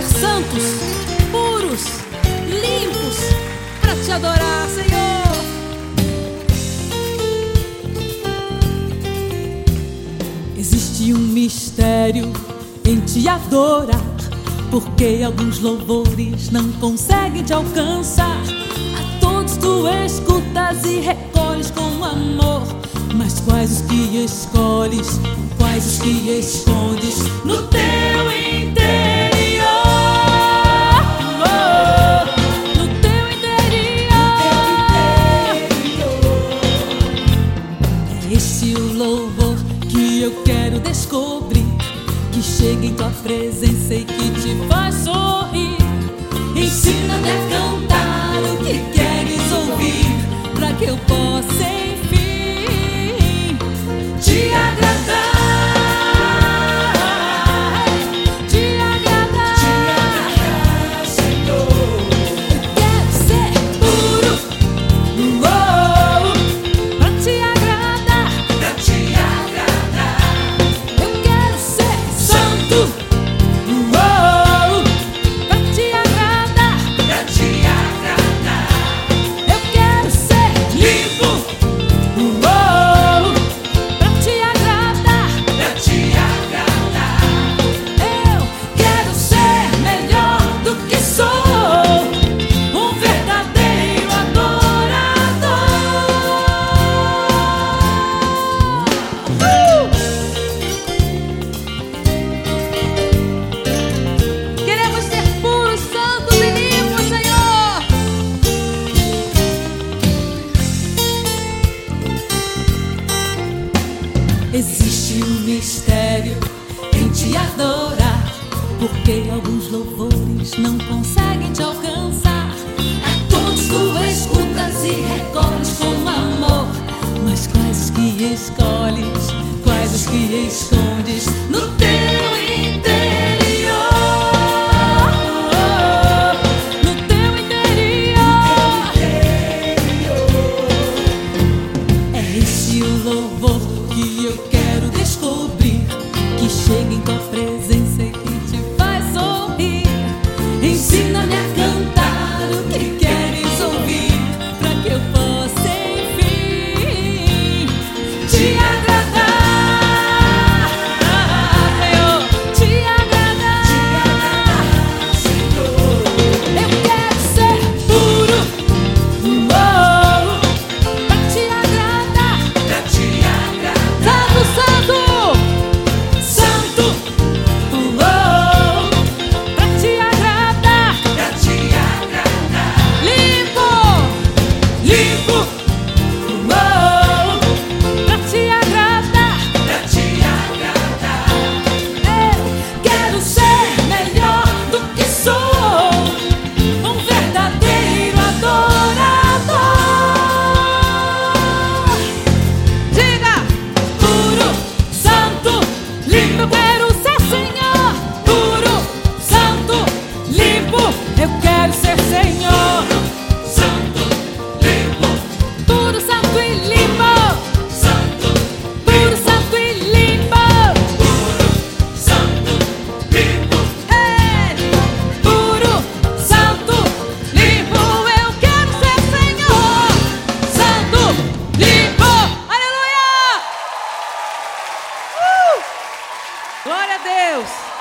santos, puros, limpos, para te adorar, Senhor. Existe um mistério em te adorar, porque alguns louvores não conseguem te alcançar. A todos tu escutas e recolhes com amor, mas quais os que escolhes, quais os que escondes no teu interior? No teu interior. É este o louvor que eu quero descobrir, que chega em tua presença e que te faz sorrir. Ensina-me a cantar o que queres ouvir, para que eu possa enfim te agradar. Te agradar, Senhor. Eu quero ser puro, para te agradar, para te agradar. Eu quero ser santo, para te agradar, para te agradar. Eu quero ser limpo, para te agradar, para te agradar. Eu quero ser melhor do que sou, um verdadeiro adorador. Queremos ser puros, santos e limpos, Senhor. Existe um mistério em te adorar, porque alguns louvores não conseguem te alcançar. A todos tu escutas e recolhes com amor, mas quais os que escolhes, quais os que escondes no teu interior? No teu interior. É este o louvor que eu quero descobrir, que chega em tua presença e que te faz sorrir. Ensina-me a cantar o que queres ouvir, para que eu possa enfim te agradar, Senhor. Te agradar, Senhor. Eu quero ser puro, para te agradar, para te agradar. Santo, santo, santo, para te agradar, para te agradar. Limpo, limpo, para te agradar, para te agradar. Eu quero ser melhor do que sou, um verdadeiro adorador. Diga: puro, santo, limpo. Eu quero ser, Senhor. Puro, santo, limpo. Eu quero ser, Senhor. Santo, limpo. Puro, santo e limpo. Santo, puro, santo e limpo. Puro, santo, limpo. Puro, santo, limpo. Eu quero ser, Senhor. Santo, limpo. Aleluia! Glória a Deus.